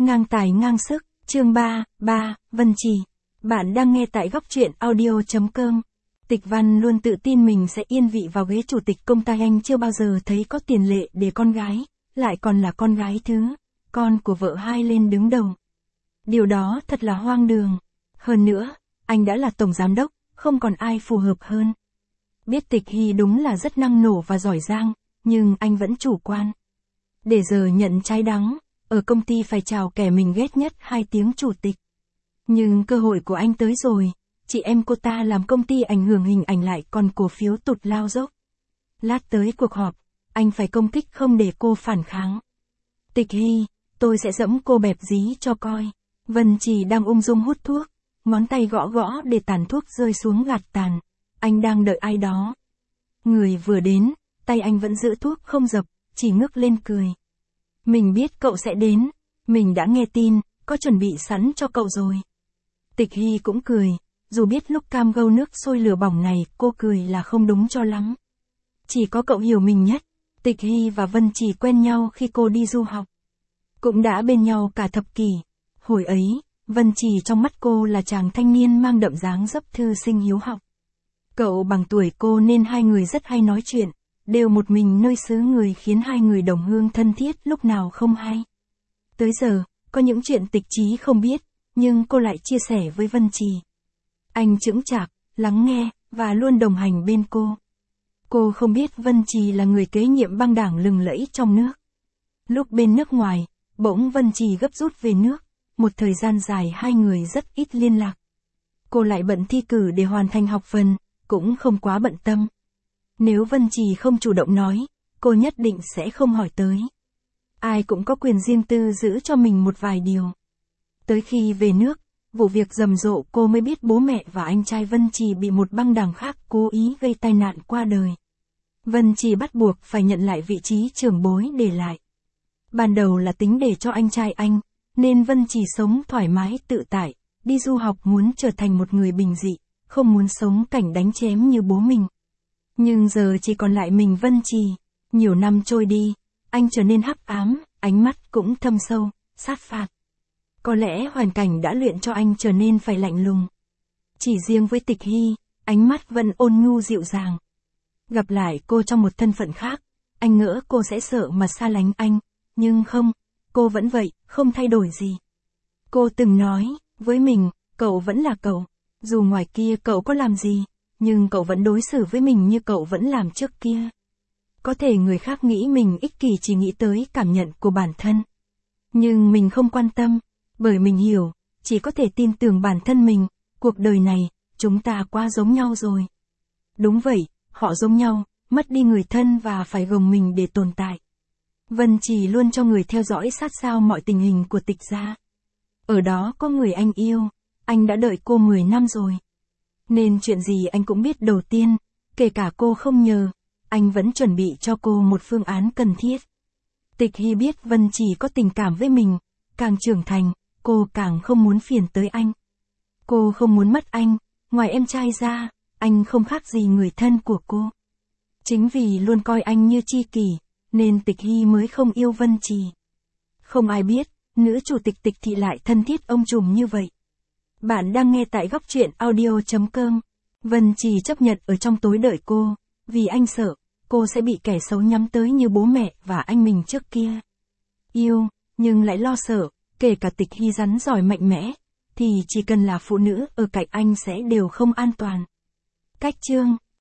Ngang tài ngang sức, chương 3, Vân Trì. Bạn đang nghe tại góc truyện audio.com. Tịch Văn luôn tự tin mình sẽ yên vị vào ghế chủ tịch công ty. Anh chưa bao giờ thấy có tiền lệ để con gái, lại còn là con gái thứ, con của vợ hai lên đứng đầu. Điều đó thật là hoang đường. Hơn nữa, anh đã là tổng giám đốc, không còn ai phù hợp hơn. Biết Tịch Hy đúng là rất năng nổ và giỏi giang, nhưng anh vẫn chủ quan. Để giờ nhận trái đắng, ở công ty phải chào kẻ mình ghét nhất 2 tiếng chủ tịch. Nhưng cơ hội của anh tới rồi, chị em cô ta làm công ty ảnh hưởng hình ảnh lại còn cổ phiếu tụt lao dốc. Lát tới cuộc họp, anh phải công kích không để cô phản kháng. Tịch Hy, tôi sẽ giẫm cô bẹp dí cho coi. Vân Trì đang ung dung hút thuốc, ngón tay gõ gõ để tàn thuốc rơi xuống gạt tàn. Anh đang đợi ai đó. Người vừa đến, tay anh vẫn giữ thuốc không dập, chỉ ngước lên cười. Mình biết cậu sẽ đến, mình đã nghe tin, có chuẩn bị sẵn cho cậu rồi. Tịch Hy cũng cười, dù biết lúc cam gâu nước sôi lửa bỏng này cô cười là không đúng cho lắm. Chỉ có cậu hiểu mình nhất. Tịch Hy và Vân Trì quen nhau khi cô đi du học. Cũng đã bên nhau cả thập kỷ. Hồi ấy, Vân Trì trong mắt cô là chàng thanh niên mang đậm dáng dấp thư sinh hiếu học. Cậu bằng tuổi cô nên hai người rất hay nói chuyện, đều một mình nơi xứ người khiến hai người đồng hương thân thiết lúc nào không hay. Tới giờ, có những chuyện Tịch Chí không biết, nhưng cô lại chia sẻ với Vân Trì. Anh chững chạc, lắng nghe, và luôn đồng hành bên cô. Cô không biết Vân Trì là người kế nhiệm băng đảng lừng lẫy trong nước. Lúc bên nước ngoài, bỗng Vân Trì gấp rút về nước, một thời gian dài hai người rất ít liên lạc. Cô lại bận thi cử để hoàn thành học phần, cũng không quá bận tâm. Nếu Vân Trì không chủ động nói, cô nhất định sẽ không hỏi tới. Ai cũng có quyền riêng tư giữ cho mình một vài điều. Tới khi về nước, vụ việc rầm rộ cô mới biết bố mẹ và anh trai Vân Trì bị một băng đảng khác cố ý gây tai nạn qua đời. Vân Trì bắt buộc phải nhận lại vị trí trưởng bối để lại. Ban đầu là tính để cho anh trai anh, nên Vân Trì sống thoải mái tự tại, đi du học muốn trở thành một người bình dị, không muốn sống cảnh đánh chém như bố mình. Nhưng giờ chỉ còn lại mình Vân Trì. Nhiều năm trôi đi, anh trở nên hắc ám, ánh mắt cũng thâm sâu, sát phạt. Có lẽ hoàn cảnh đã luyện cho anh trở nên phải lạnh lùng. Chỉ riêng với Tịch Hy, ánh mắt vẫn ôn nhu dịu dàng. Gặp lại cô trong một thân phận khác, anh ngỡ cô sẽ sợ mà xa lánh anh, nhưng không, cô vẫn vậy, không thay đổi gì. Cô từng nói, với mình, cậu vẫn là cậu, dù ngoài kia cậu có làm gì, nhưng cậu vẫn đối xử với mình như cậu vẫn làm trước kia. Có thể người khác nghĩ mình ích kỷ chỉ nghĩ tới cảm nhận của bản thân. Nhưng mình không quan tâm, bởi mình hiểu, chỉ có thể tin tưởng bản thân mình, cuộc đời này, chúng ta quá giống nhau rồi. Đúng vậy, họ giống nhau, mất đi người thân và phải gồng mình để tồn tại. Vân Trì luôn cho người theo dõi sát sao mọi tình hình của Tịch gia. Ở đó có người anh yêu, anh đã đợi cô 10 năm rồi. Nên chuyện gì anh cũng biết đầu tiên, kể cả cô không nhờ, anh vẫn chuẩn bị cho cô một phương án cần thiết. Tịch Hy biết Vân Trì có tình cảm với mình, càng trưởng thành, cô càng không muốn phiền tới anh. Cô không muốn mất anh, ngoài em trai ra, anh không khác gì người thân của cô. Chính vì luôn coi anh như tri kỷ, nên Tịch Hy mới không yêu Vân Trì. Không ai biết, nữ chủ tịch Tịch Thị lại thân thiết ông trùm như vậy. Bạn đang nghe tại góc truyện audio.com. Vân Trì chấp nhận ở trong tối đợi cô, vì anh sợ, cô sẽ bị kẻ xấu nhắm tới như bố mẹ và anh mình trước kia. Yêu, nhưng lại lo sợ, kể cả Tịch Hy rắn giỏi mạnh mẽ, thì chỉ cần là phụ nữ ở cạnh anh sẽ đều không an toàn. Cách chương